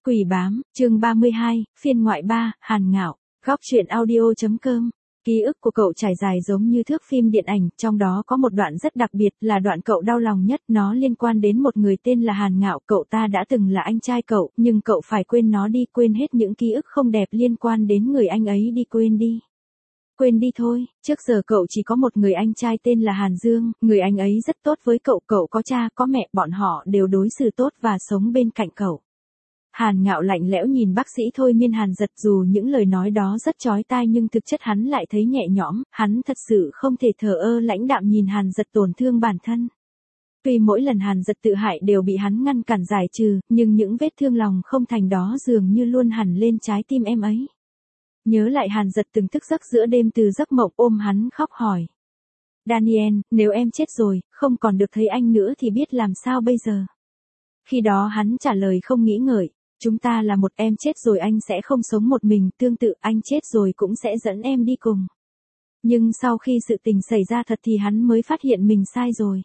Quỷ bám, chương 32, phiên ngoại 3, Hàn Ngạo, góc truyện audio.com. Ký ức của cậu trải dài giống như thước phim điện ảnh, trong đó có một đoạn rất đặc biệt là đoạn cậu đau lòng nhất, nó liên quan đến một người tên là Hàn Ngạo, cậu ta đã từng là anh trai cậu, nhưng cậu phải quên nó đi, quên hết những ký ức không đẹp liên quan đến người anh ấy đi, quên đi. Quên đi thôi, trước giờ cậu chỉ có một người anh trai tên là Hàn Dương, người anh ấy rất tốt với cậu, cậu có cha, có mẹ, bọn họ đều đối xử tốt và sống bên cạnh cậu. Hàn Ngạo lạnh lẽo nhìn bác sĩ thôi miên Hàn Dật, dù những lời nói đó rất chói tai nhưng thực chất hắn lại thấy nhẹ nhõm, hắn thật sự không thể thờ ơ lãnh đạm nhìn Hàn Dật tổn thương bản thân. Tuy mỗi lần Hàn Dật tự hại đều bị hắn ngăn cản giải trừ, nhưng những vết thương lòng không thành đó dường như luôn hằn lên trái tim em ấy. Nhớ lại Hàn Dật từng thức giấc giữa đêm từ giấc mộng ôm hắn khóc hỏi. Daniel, nếu em chết rồi, không còn được thấy anh nữa thì biết làm sao bây giờ? Khi đó hắn trả lời không nghĩ ngợi. Chúng ta là một, em chết rồi anh sẽ không sống một mình, tương tự anh chết rồi cũng sẽ dẫn em đi cùng. Nhưng sau khi sự tình xảy ra thật thì hắn mới phát hiện mình sai rồi.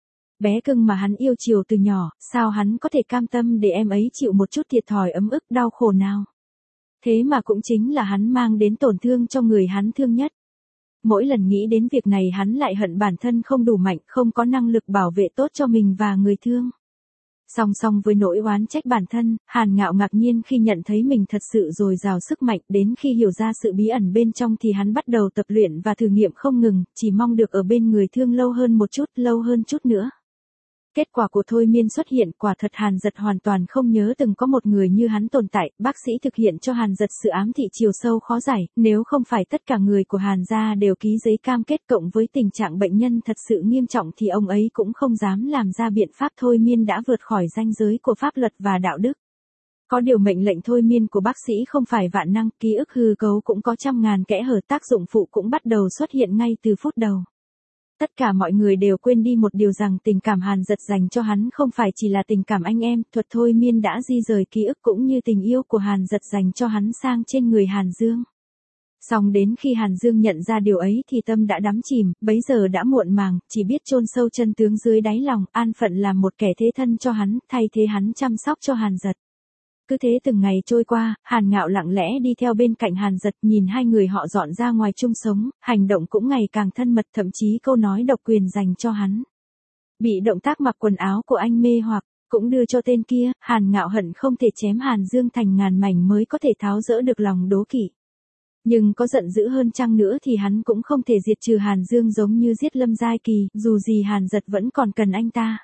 Bé cưng mà hắn yêu chiều từ nhỏ, sao hắn có thể cam tâm để em ấy chịu một chút thiệt thòi ấm ức đau khổ nào? Thế mà cũng chính là hắn mang đến tổn thương cho người hắn thương nhất. Mỗi lần nghĩ đến việc này hắn lại hận bản thân không đủ mạnh, không có năng lực bảo vệ tốt cho mình và người thương. Song song với nỗi oán trách bản thân, Hàn Ngạo ngạc nhiên khi nhận thấy mình thật sự dồi dào sức mạnh, đến khi hiểu ra sự bí ẩn bên trong thì hắn bắt đầu tập luyện và thử nghiệm không ngừng, chỉ mong được ở bên người thương lâu hơn một chút, lâu hơn chút nữa. Kết quả của thôi miên xuất hiện, quả thật Hàn Dật hoàn toàn không nhớ từng có một người như hắn tồn tại, bác sĩ thực hiện cho Hàn Dật sự ám thị chiều sâu khó giải, nếu không phải tất cả người của Hàn gia đều ký giấy cam kết cộng với tình trạng bệnh nhân thật sự nghiêm trọng thì ông ấy cũng không dám làm ra biện pháp thôi miên đã vượt khỏi ranh giới của pháp luật và đạo đức. Có điều mệnh lệnh thôi miên của bác sĩ không phải vạn năng, ký ức hư cấu cũng có trăm ngàn kẽ hở, tác dụng phụ cũng bắt đầu xuất hiện ngay từ phút đầu. Tất cả mọi người đều quên đi một điều rằng tình cảm Hàn Dật dành cho hắn không phải chỉ là tình cảm anh em, thuật thôi miên đã di rời ký ức cũng như tình yêu của Hàn Dật dành cho hắn sang trên người Hàn Dương. Song đến khi Hàn Dương nhận ra điều ấy thì tâm đã đắm chìm, bấy giờ đã muộn màng, chỉ biết chôn sâu chân tướng dưới đáy lòng, an phận làm một kẻ thế thân cho hắn, thay thế hắn chăm sóc cho Hàn Dật. Cứ thế từng ngày trôi qua, Hàn Ngạo lặng lẽ đi theo bên cạnh Hàn Dật, nhìn hai người họ dọn ra ngoài chung sống, hành động cũng ngày càng thân mật, thậm chí câu nói độc quyền dành cho hắn. Bị động tác mặc quần áo của anh mê hoặc, cũng đưa cho tên kia, Hàn Ngạo hận không thể chém Hàn Dương thành ngàn mảnh mới có thể tháo dỡ được lòng đố kỵ. Nhưng có giận dữ hơn chăng nữa thì hắn cũng không thể diệt trừ Hàn Dương giống như giết Lâm Giai Kỳ, dù gì Hàn Dật vẫn còn cần anh ta.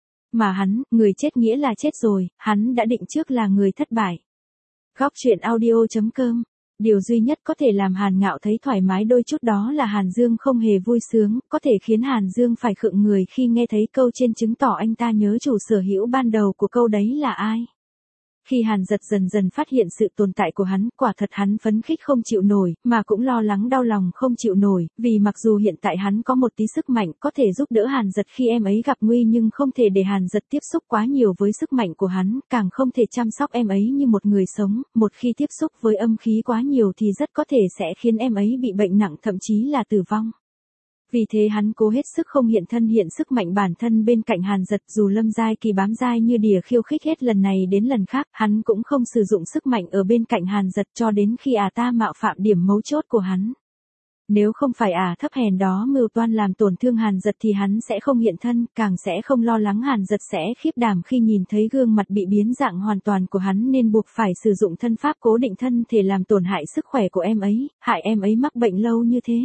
Mà hắn, người chết nghĩa là chết rồi, hắn đã định trước là người thất bại. Góc truyện audio.com. Điều duy nhất có thể làm Hàn Ngạo thấy thoải mái đôi chút đó là Hàn Dương không hề vui sướng, có thể khiến Hàn Dương phải khựng người khi nghe thấy câu trên chứng tỏ anh ta nhớ chủ sở hữu ban đầu của câu đấy là ai. Khi Hàn Dật dần dần phát hiện sự tồn tại của hắn, quả thật hắn phấn khích không chịu nổi, mà cũng lo lắng đau lòng không chịu nổi, vì mặc dù hiện tại hắn có một tí sức mạnh có thể giúp đỡ Hàn Dật khi em ấy gặp nguy nhưng không thể để Hàn Dật tiếp xúc quá nhiều với sức mạnh của hắn, càng không thể chăm sóc em ấy như một người sống, một khi tiếp xúc với âm khí quá nhiều thì rất có thể sẽ khiến em ấy bị bệnh nặng thậm chí là tử vong. Vì thế hắn cố hết sức không hiện thân hiện sức mạnh bản thân bên cạnh Hàn Dật, dù Lâm Giai Kỳ bám dai như đỉa khiêu khích hết lần này đến lần khác, hắn cũng không sử dụng sức mạnh ở bên cạnh Hàn Dật cho đến khi ta mạo phạm điểm mấu chốt của hắn. Nếu không phải thấp hèn đó mưu toan làm tổn thương Hàn Dật thì hắn sẽ không hiện thân, càng sẽ không lo lắng Hàn Dật sẽ khiếp đảm khi nhìn thấy gương mặt bị biến dạng hoàn toàn của hắn nên buộc phải sử dụng thân pháp cố định thân thể làm tổn hại sức khỏe của em ấy, hại em ấy mắc bệnh lâu như thế.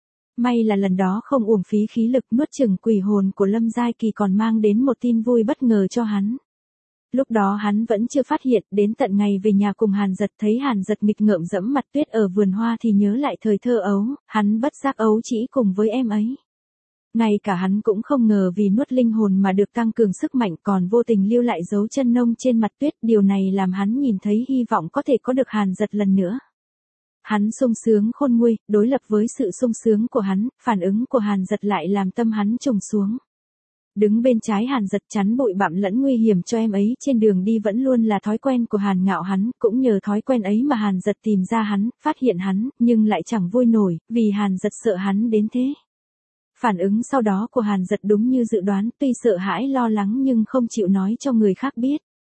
May là lần đó không uổng phí khí lực, nuốt chửng quỷ hồn của Lâm Giai Kỳ còn mang đến một tin vui bất ngờ cho hắn. Lúc đó hắn vẫn chưa phát hiện, đến tận ngày về nhà cùng Hàn Dật thấy Hàn Dật nghịch ngợm dẫm mặt tuyết ở vườn hoa thì nhớ lại thời thơ ấu, hắn bất giác ấu trĩ cùng với em ấy. Ngay cả hắn cũng không ngờ vì nuốt linh hồn mà được tăng cường sức mạnh còn vô tình lưu lại dấu chân nông trên mặt tuyết, điều này làm hắn nhìn thấy hy vọng có thể có được Hàn Dật lần nữa. Hắn sung sướng khôn nguôi, đối lập với sự sung sướng của hắn, phản ứng của Hàn Dật lại làm tâm hắn trùng xuống. Đứng bên trái Hàn Dật chắn bụi bặm lẫn nguy hiểm cho em ấy trên đường đi vẫn luôn là thói quen của Hàn Ngạo hắn, cũng nhờ thói quen ấy mà Hàn Dật tìm ra hắn, phát hiện hắn, nhưng lại chẳng vui nổi, vì Hàn Dật sợ hắn đến thế. Phản ứng sau đó của Hàn Dật đúng như dự đoán, tuy sợ hãi lo lắng nhưng không chịu nói cho người khác biết.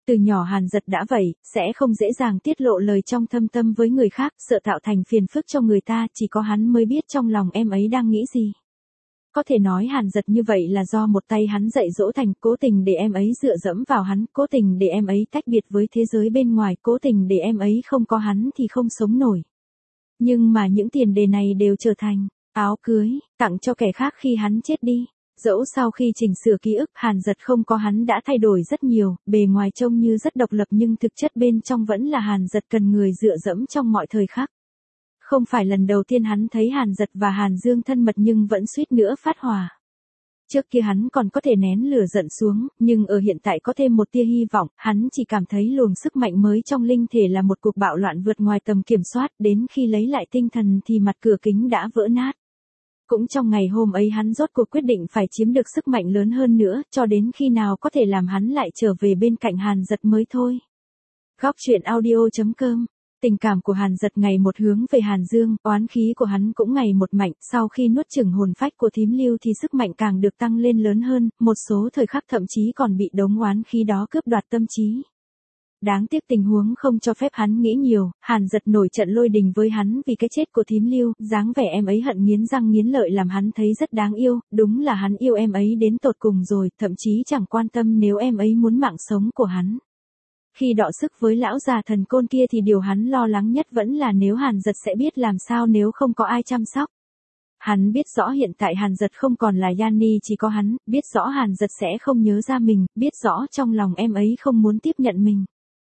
Từ nhỏ Hàn Dật đã vậy, sẽ không dễ dàng tiết lộ lời trong thâm tâm với người khác, sợ tạo thành phiền phức cho người ta, chỉ có hắn mới biết trong lòng em ấy đang nghĩ gì. Có thể nói Hàn Dật như vậy là do một tay hắn dạy dỗ thành, cố tình để em ấy dựa dẫm vào hắn, cố tình để em ấy tách biệt với thế giới bên ngoài, cố tình để em ấy không có hắn thì không sống nổi. Nhưng mà những tiền đề này đều trở thành áo cưới, tặng cho kẻ khác khi hắn chết đi. Dẫu sau khi chỉnh sửa ký ức Hàn Dật không có hắn đã thay đổi rất nhiều, bề ngoài trông như rất độc lập nhưng thực chất bên trong vẫn là Hàn Dật cần người dựa dẫm trong mọi thời khắc. Không phải lần đầu tiên hắn thấy Hàn Dật và Hàn Dương thân mật nhưng vẫn suýt nữa phát hỏa. Trước kia hắn còn có thể nén lửa giận xuống, nhưng ở hiện tại có thêm một tia hy vọng, hắn chỉ cảm thấy luồng sức mạnh mới trong linh thể là một cuộc bạo loạn vượt ngoài tầm kiểm soát, đến khi lấy lại tinh thần thì mặt cửa kính đã vỡ nát. Cũng trong ngày hôm ấy hắn rốt cuộc quyết định phải chiếm được sức mạnh lớn hơn nữa, cho đến khi nào có thể làm hắn lại trở về bên cạnh Hàn Dật mới thôi. Góc truyện audio.com. Tình cảm của Hàn Dật ngày một hướng về Hàn Dương, oán khí của hắn cũng ngày một mạnh, sau khi nuốt chửng hồn phách của thím Lưu thì sức mạnh càng được tăng lên lớn hơn, một số thời khắc thậm chí còn bị đống oán khí đó cướp đoạt tâm trí. Đáng tiếc tình huống không cho phép hắn nghĩ nhiều, Hàn Dật nổi trận lôi đình với hắn vì cái chết của thím Lưu, dáng vẻ em ấy hận nghiến răng nghiến lợi làm hắn thấy rất đáng yêu, đúng là hắn yêu em ấy đến tột cùng rồi, thậm chí chẳng quan tâm nếu em ấy muốn mạng sống của hắn. Khi đọ sức với lão già thần côn kia thì điều hắn lo lắng nhất vẫn là nếu Hàn Dật sẽ biết làm sao nếu không có ai chăm sóc. Hắn biết rõ hiện tại Hàn Dật không còn là Yanni chỉ có hắn, biết rõ Hàn Dật sẽ không nhớ ra mình, biết rõ trong lòng em ấy không muốn tiếp nhận mình.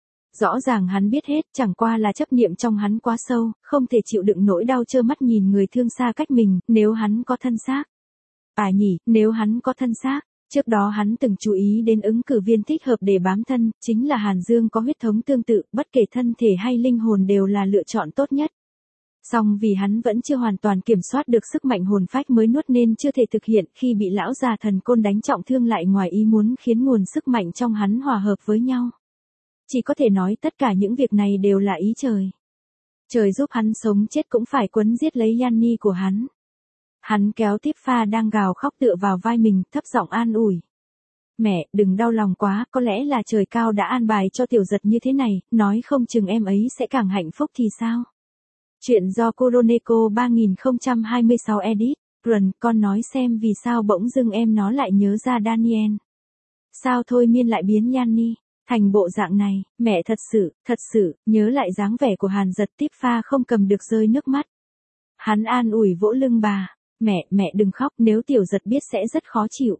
Rõ ràng hắn biết hết, chẳng qua là chấp niệm trong hắn quá sâu, không thể chịu đựng nỗi đau trơ mắt nhìn người thương xa cách mình, nếu hắn có thân xác. À nhỉ, nếu hắn có thân xác. Trước đó hắn từng chú ý đến ứng cử viên thích hợp để bám thân, chính là Hàn Dương có huyết thống tương tự, bất kể thân thể hay linh hồn đều là lựa chọn tốt nhất. Song vì hắn vẫn chưa hoàn toàn kiểm soát được sức mạnh hồn phách mới nuốt nên chưa thể thực hiện, khi bị lão già thần côn đánh trọng thương lại ngoài ý muốn khiến nguồn sức mạnh trong hắn hòa hợp với nhau. Chỉ có thể nói tất cả những việc này đều là ý trời. Trời giúp hắn sống chết cũng phải quấn giết lấy Yanni của hắn. Hắn kéo Tiếp Pha đang gào khóc tựa vào vai mình, thấp giọng an ủi. Mẹ, đừng đau lòng quá, có lẽ là trời cao đã an bài cho Tiểu Giật như thế này, nói không chừng em ấy sẽ càng hạnh phúc thì sao? Chuyện do Kuroneko 3026 edit. Run, con nói xem vì sao bỗng dưng em nó lại nhớ ra Daniel. Sao thôi miên lại biến Yanni thành bộ dạng này, mẹ thật sự, nhớ lại dáng vẻ của Hàn Dật. Tiếp Pha không cầm được rơi nước mắt. Hắn an ủi vỗ lưng bà. Mẹ đừng khóc, nếu Tiểu Giật biết sẽ rất khó chịu.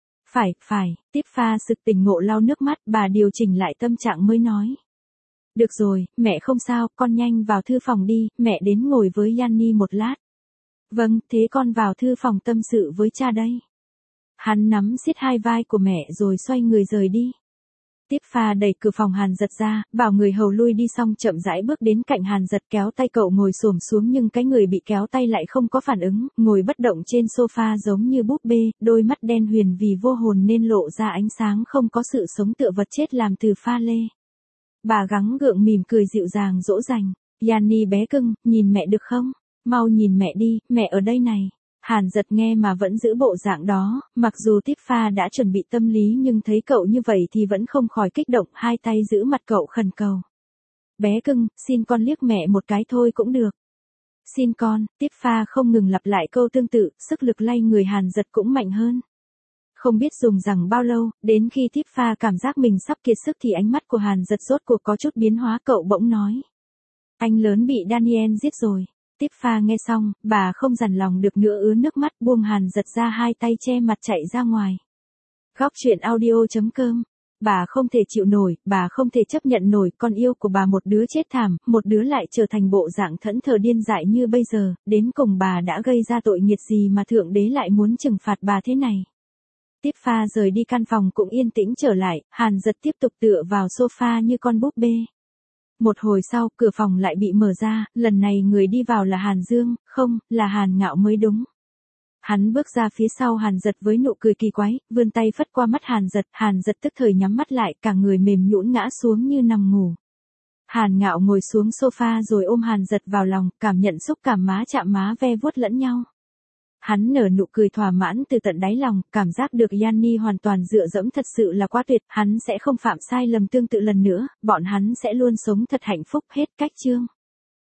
Phải, Tiếp Pha sực tỉnh ngộ lau nước mắt, bà điều chỉnh lại tâm trạng mới nói. Được rồi, mẹ không sao, con nhanh vào thư phòng đi, mẹ đến ngồi với Yanni một lát. Vâng, thế con vào thư phòng tâm sự với cha đây. Hắn nắm siết hai vai của mẹ rồi xoay người rời đi. Tiếp Pha đẩy cửa phòng Hàn Dật ra, bảo người hầu lui đi xong chậm rãi bước đến cạnh Hàn Dật kéo tay cậu ngồi xổm xuống nhưng cái người bị kéo tay lại không có phản ứng, ngồi bất động trên sofa giống như búp bê, đôi mắt đen huyền vì vô hồn nên lộ ra ánh sáng không có sự sống tựa vật chết làm từ pha lê. Bà gắng gượng mỉm cười dịu dàng dỗ dành. Yanni bé cưng, nhìn mẹ được không? Mau nhìn mẹ đi, mẹ ở đây này. Hàn Dật nghe mà vẫn giữ bộ dạng đó, mặc dù Tiếp Pha đã chuẩn bị tâm lý nhưng thấy cậu như vậy thì vẫn không khỏi kích động, hai tay giữ mặt cậu khẩn cầu. Bé cưng, xin con liếc mẹ một cái thôi cũng được. Xin con, Tiếp Pha không ngừng lặp lại câu tương tự, sức lực lay người Hàn Dật cũng mạnh hơn. Không biết dùng rằng bao lâu, đến khi Tiếp Pha cảm giác mình sắp kiệt sức thì ánh mắt của Hàn Dật rốt cuộc có chút biến hóa, cậu bỗng nói. Anh lớn bị Daniel giết rồi. Tiếp Pha nghe xong, bà không dằn lòng được nữa ứa nước mắt buông Hàn Dật ra, hai tay che mặt chạy ra ngoài. Góc truyện audio.com. Bà không thể chịu nổi, bà không thể chấp nhận nổi con yêu của bà một đứa chết thảm, một đứa lại trở thành bộ dạng thẫn thờ điên dại như bây giờ, đến cùng bà đã gây ra tội nghiệt gì mà Thượng Đế lại muốn trừng phạt bà thế này. Tiếp Pha rời đi căn phòng cũng yên tĩnh trở lại, Hàn Dật tiếp tục tựa vào sofa như con búp bê. Một hồi sau, cửa phòng lại bị mở ra, lần này người đi vào là Hàn Dương, không, là Hàn Ngạo mới đúng. Hắn bước ra phía sau Hàn Dật với nụ cười kỳ quái, vươn tay phất qua mắt Hàn Dật tức thời nhắm mắt lại, cả người mềm nhũn ngã xuống như nằm ngủ. Hàn Ngạo ngồi xuống sofa rồi ôm Hàn Dật vào lòng, cảm nhận xúc cảm má chạm má ve vuốt lẫn nhau. Hắn nở nụ cười thỏa mãn từ tận đáy lòng, cảm giác được Yanni hoàn toàn dựa dẫm thật sự là quá tuyệt, hắn sẽ không phạm sai lầm tương tự lần nữa, bọn hắn sẽ luôn sống thật hạnh phúc. Hết cách chương.